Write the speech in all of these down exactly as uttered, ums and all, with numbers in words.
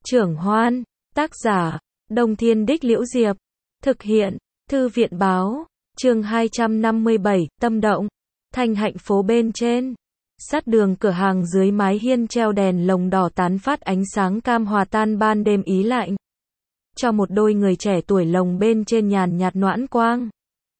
Trưởng Hoan, tác giả, Đông Thiên Đích Liễu Diệp, thực hiện, Thư viện Báo, chương hai trăm năm mươi bảy, Tâm Động, Thanh Hạnh phố bên trên. Sát đường cửa hàng dưới mái hiên treo đèn lồng đỏ tán phát ánh sáng cam hòa tan ban đêm ý lạnh. Cho một đôi người trẻ tuổi lồng bên trên nhàn nhạt noãn quang.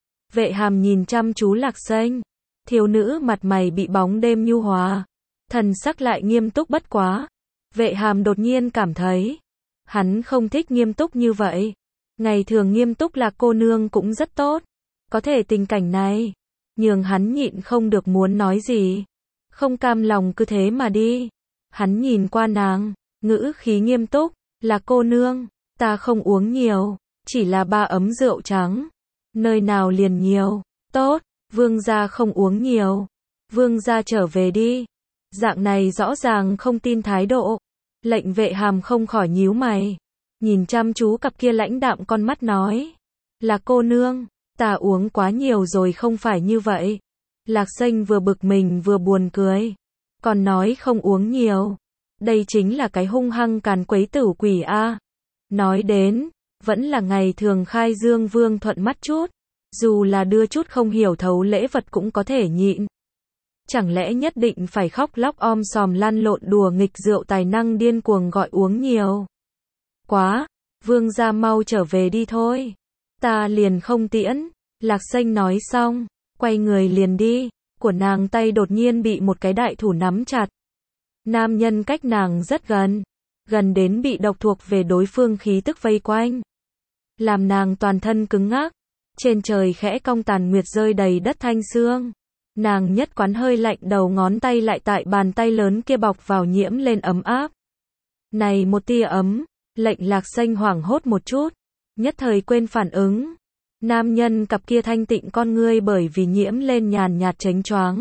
Vệ Hàm nhìn chăm chú Lạc Xanh. Thiếu nữ mặt mày bị bóng đêm nhu hòa. Thần sắc lại nghiêm túc bất quá. Vệ Hàm đột nhiên cảm thấy. Hắn không thích nghiêm túc như vậy. Ngày thường nghiêm túc Lạc cô nương cũng rất tốt. Có thể tình cảnh này. Nhường hắn nhịn không được muốn nói gì. Không cam lòng cứ thế mà đi. Hắn nhìn qua nàng. Ngữ khí nghiêm túc. Lạc cô nương. Ta không uống nhiều. Chỉ là ba ấm rượu trắng. Nơi nào liền nhiều. Tốt. Vương gia không uống nhiều. Vương gia trở về đi. Dạng này rõ ràng không tin thái độ. Lệnh Vệ Hàm không khỏi nhíu mày. Nhìn chăm chú cặp kia lãnh đạm con mắt nói. Là cô nương. Ta uống quá nhiều rồi không phải như vậy. Lạc Xanh vừa bực mình vừa buồn cười. Còn nói không uống nhiều. Đây chính là cái hung hăng càn quấy tử quỷ a. Nói đến. Vẫn là ngày thường khai dương vương thuận mắt chút. Dù là đưa chút không hiểu thấu lễ vật cũng có thể nhịn. Chẳng lẽ nhất định phải khóc lóc om sòm lăn lộn đùa nghịch rượu tài năng điên cuồng gọi uống nhiều. Quá, vương gia mau trở về đi thôi. Ta liền không tiễn. Lạc Xanh nói xong, quay người liền đi. Của nàng tay đột nhiên bị một cái đại thủ nắm chặt. Nam nhân cách nàng rất gần. Gần đến bị độc thuộc về đối phương khí tức vây quanh. Làm nàng toàn thân cứng ngắc. Trên trời khẽ cong tàn nguyệt rơi đầy đất thanh sương. Nàng nhất quán hơi lạnh đầu ngón tay lại tại bàn tay lớn kia bọc vào nhiễm lên ấm áp. Này một tia ấm, lệnh Lạc Xanh hoảng hốt một chút. Nhất thời quên phản ứng. Nam nhân cặp kia thanh tịnh con ngươi bởi vì nhiễm lên nhàn nhạt chánh choáng.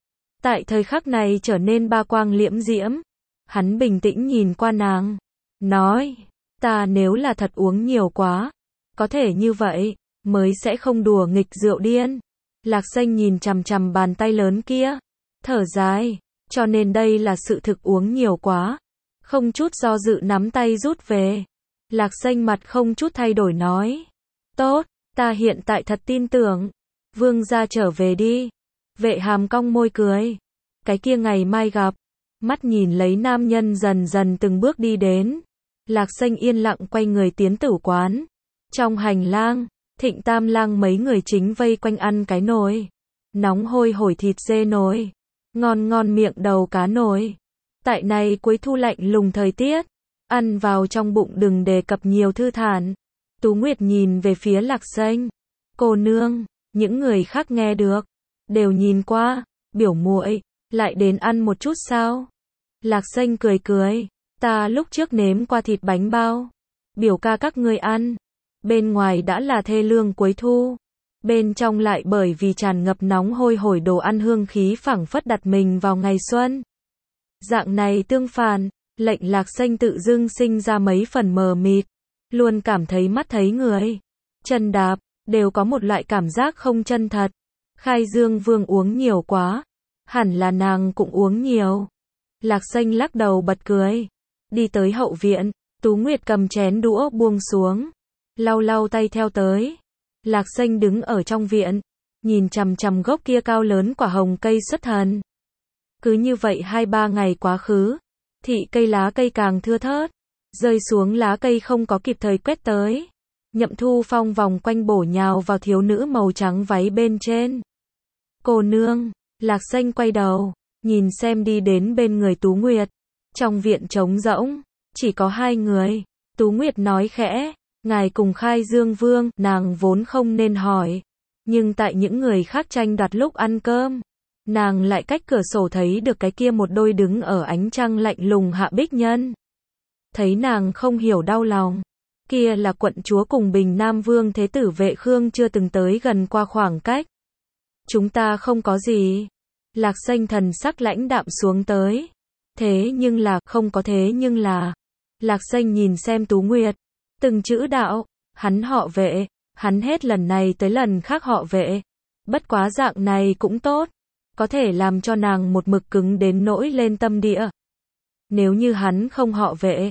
Tại thời khắc này trở nên ba quang liễm diễm. Hắn bình tĩnh nhìn qua nàng. Nói, ta nếu là thật uống nhiều quá. Có thể như vậy, mới sẽ không đùa nghịch rượu điên. Lạc Xanh nhìn chằm chằm bàn tay lớn kia. Thở dài, cho nên đây là sự thực uống nhiều quá. Không chút do dự nắm tay rút về. Lạc Xanh mặt không chút thay đổi nói. Tốt, ta hiện tại thật tin tưởng. Vương gia trở về đi. Vệ Hàm cong môi cười. Cái kia ngày mai gặp. Mắt nhìn lấy nam nhân dần dần từng bước đi đến. Lạc Xanh yên lặng quay người tiến tử quán. Trong hành lang, Thịnh Tam Lang mấy người chính vây quanh ăn cái nồi. Nóng hôi hổi thịt dê nồi. Ngon ngon miệng đầu cá nồi. Tại này cuối thu lạnh lùng thời tiết. Ăn vào trong bụng đừng đề cập nhiều thư thản. Tú Nguyệt nhìn về phía Lạc Xanh. Cô nương, những người khác nghe được. Đều nhìn qua, biểu muội lại đến ăn một chút sao? Lạc Xanh cười cười. Ta lúc trước nếm qua thịt bánh bao. Biểu ca các ngươi ăn. Bên ngoài đã là thê lương cuối thu. Bên trong lại bởi vì tràn ngập nóng hôi hổi đồ ăn hương khí phảng phất đặt mình vào ngày xuân. Dạng này tương phản, lệnh Lạc Xanh tự dưng sinh ra mấy phần mờ mịt. Luôn cảm thấy mắt thấy người. Chân đạp, đều có một loại cảm giác không chân thật. Khai Dương Vương uống nhiều quá. Hẳn là nàng cũng uống nhiều. Lạc Xanh lắc đầu bật cười. Đi tới hậu viện, Tú Nguyệt cầm chén đũa buông xuống. Lau lau tay theo tới. Lạc Xanh đứng ở trong viện. Nhìn chằm chằm gốc kia cao lớn quả hồng cây xuất thần. Cứ như vậy hai ba ngày quá khứ. Thị cây lá cây càng thưa thớt. Rơi xuống lá cây không có kịp thời quét tới. Nhậm Thu Phong vòng quanh bổ nhào vào thiếu nữ màu trắng váy bên trên. Cô nương. Lạc Xanh quay đầu. Nhìn xem đi đến bên người Tú Nguyệt. Trong viện trống rỗng. Chỉ có hai người. Tú Nguyệt nói khẽ. Ngài cùng Khai Dương Vương, nàng vốn không nên hỏi. Nhưng tại những người khác tranh đoạt lúc ăn cơm. Nàng lại cách cửa sổ thấy được cái kia một đôi đứng ở ánh trăng lạnh lùng hạ bích nhân. Thấy nàng không hiểu đau lòng. Kia là quận chúa cùng Bình Nam Vương Thế tử Vệ Khương chưa từng tới gần qua khoảng cách. Chúng ta không có gì. Lạc Xanh thần sắc lãnh đạm xuống tới. Thế nhưng là, không có thế nhưng là. Lạc Xanh nhìn xem Tú Nguyệt. Từng chữ đạo, hắn họ Vệ, hắn hết lần này tới lần khác họ Vệ. Bất quá dạng này cũng tốt. Có thể làm cho nàng một mực cứng đến nỗi lên tâm địa. Nếu như hắn không họ Vệ.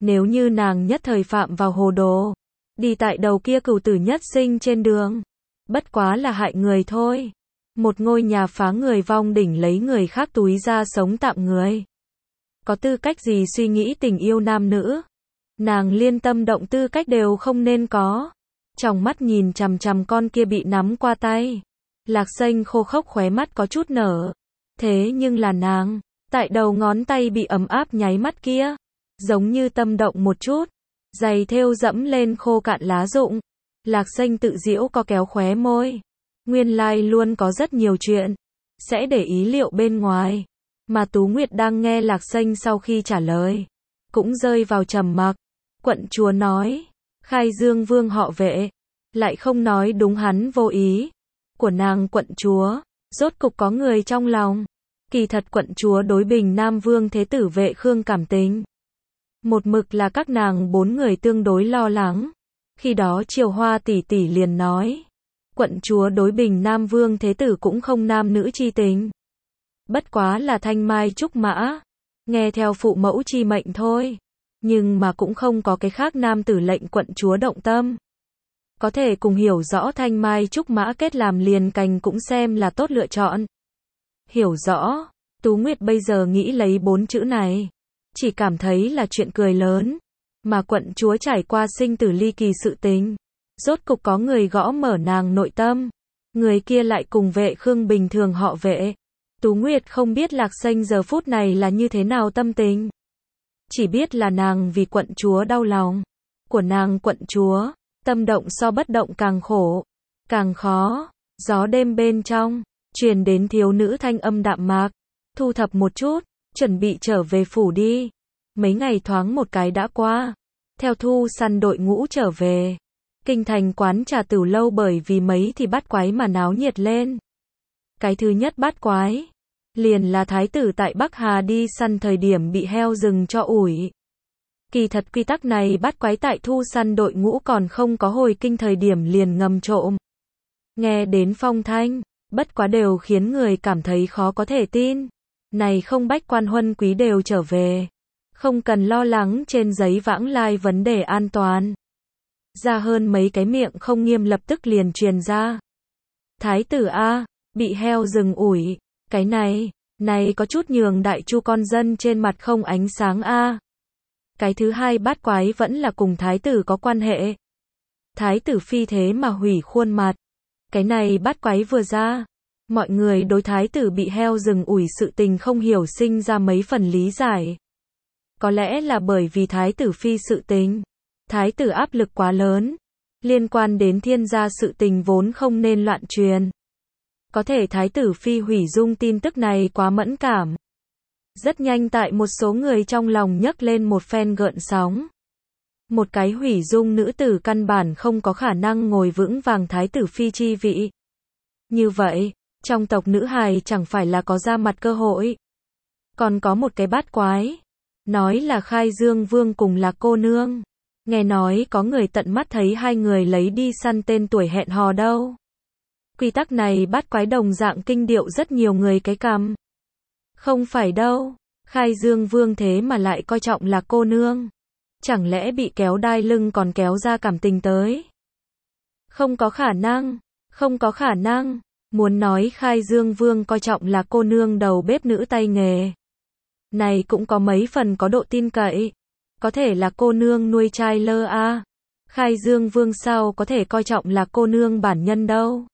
Nếu như nàng nhất thời phạm vào hồ đồ, đi tại đầu kia cửu tử nhất sinh trên đường, bất quá là hại người thôi. Một ngôi nhà phá người vong đỉnh lấy người khác túi ra sống tạm người. Có tư cách gì suy nghĩ tình yêu nam nữ? Nàng liên tâm động tư cách đều không nên có. Trong mắt nhìn chằm chằm con kia bị nắm qua tay. Lạc Xanh khô khốc khóe mắt có chút nở. Thế nhưng là nàng, tại đầu ngón tay bị ấm áp nháy mắt kia, giống như tâm động một chút. Giày thêu dẫm lên khô cạn lá rụng. Lạc Xanh tự giễu có kéo khóe môi. Nguyên lai luôn có rất nhiều chuyện sẽ để ý liệu bên ngoài. Mà Tú Nguyệt đang nghe Lạc Xanh sau khi trả lời, cũng rơi vào trầm mặc. Quận chúa nói, Khai Dương Vương họ Vệ, lại không nói đúng hắn vô ý. Của nàng quận chúa, rốt cục có người trong lòng. Kỳ thật quận chúa đối Bình Nam Vương Thế Tử Vệ Khương cảm tình. Một mực là các nàng bốn người tương đối lo lắng. Khi đó Triều Hoa tỷ tỷ liền nói, quận chúa đối Bình Nam Vương Thế Tử cũng không nam nữ chi tình. Bất quá là thanh mai trúc mã, nghe theo phụ mẫu chi mệnh thôi. Nhưng mà cũng không có cái khác nam tử lệnh quận chúa động tâm. Có thể cùng hiểu rõ thanh mai trúc mã kết làm liền cành cũng xem là tốt lựa chọn. Hiểu rõ, Tú Nguyệt bây giờ nghĩ lấy bốn chữ này, chỉ cảm thấy là chuyện cười lớn. Mà quận chúa trải qua sinh tử ly kỳ sự tình, rốt cục có người gõ mở nàng nội tâm. Người kia lại cùng Vệ Khương bình thường họ Vệ. Tú Nguyệt không biết Lạc Xanh giờ phút này là như thế nào tâm tình. Chỉ biết là nàng vì quận chúa đau lòng. Của nàng quận chúa, tâm động so bất động càng khổ, càng khó. Gió đêm bên trong, truyền đến thiếu nữ thanh âm đạm mạc. Thu thập một chút, chuẩn bị trở về phủ đi. Mấy ngày thoáng một cái đã qua. Theo thu săn đội ngũ trở về, kinh thành quán trà Tửu Lâu bởi vì mấy thì bắt quái mà náo nhiệt lên. Cái thứ nhất bắt quái, liền là thái tử tại Bắc Hà đi săn thời điểm bị heo rừng cho ủi. Kỳ thật quy tắc này bắt quái tại thu săn đội ngũ còn không có hồi kinh thời điểm liền ngầm trộm. Nghe đến phong thanh, bất quá đều khiến người cảm thấy khó có thể tin. Này không bách quan huân quý đều trở về. Không cần lo lắng trên giấy vãng lai vấn đề an toàn. Ra hơn mấy cái miệng không nghiêm lập tức liền truyền ra. Thái tử A, bị heo rừng ủi. Cái này, này có chút nhường đại chu con dân trên mặt không ánh sáng A. Cái thứ hai bát quái vẫn là cùng thái tử có quan hệ. Thái tử phi thế mà hủy khuôn mặt. Cái này bát quái vừa ra, mọi người đối thái tử bị heo rừng ủi sự tình không hiểu sinh ra mấy phần lý giải. Có lẽ là bởi vì thái tử phi sự tình, thái tử áp lực quá lớn, liên quan đến thiên gia sự tình vốn không nên loạn truyền. Có thể thái tử phi hủy dung tin tức này quá mẫn cảm. Rất nhanh tại một số người trong lòng nhấc lên một phen gợn sóng. Một cái hủy dung nữ tử căn bản không có khả năng ngồi vững vàng thái tử phi chi vị. Như vậy, trong tộc nữ hài chẳng phải là có ra mặt cơ hội. Còn có một cái bát quái, nói là Khai Dương Vương cùng là cô nương. Nghe nói có người tận mắt thấy hai người lấy đi săn tên tuổi hẹn hò đâu. Quy tắc này bát quái đồng dạng kinh điệu rất nhiều người cái cằm. Không phải đâu, Khai Dương Vương thế mà lại coi trọng là cô nương. Chẳng lẽ bị kéo đai lưng còn kéo ra cảm tình tới? Không có khả năng, không có khả năng. Muốn nói Khai Dương Vương coi trọng là cô nương đầu bếp nữ tay nghề. Này cũng có mấy phần có độ tin cậy. Có thể là cô nương nuôi trai lơ a. Khai Dương Vương sao có thể coi trọng là cô nương bản nhân đâu.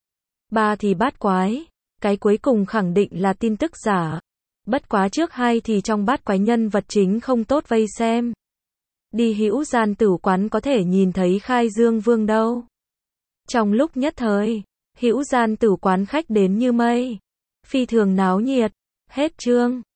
Ba thì bát quái. Cái cuối cùng khẳng định là tin tức giả. Bất quá trước hai thì trong bát quái nhân vật chính không tốt vây xem. Đi Hữu Gian Tử quán có thể nhìn thấy Khai Dương Vương đâu. Trong lúc nhất thời, Hữu Gian Tử quán khách đến như mây. Phi thường náo nhiệt. Hết chương.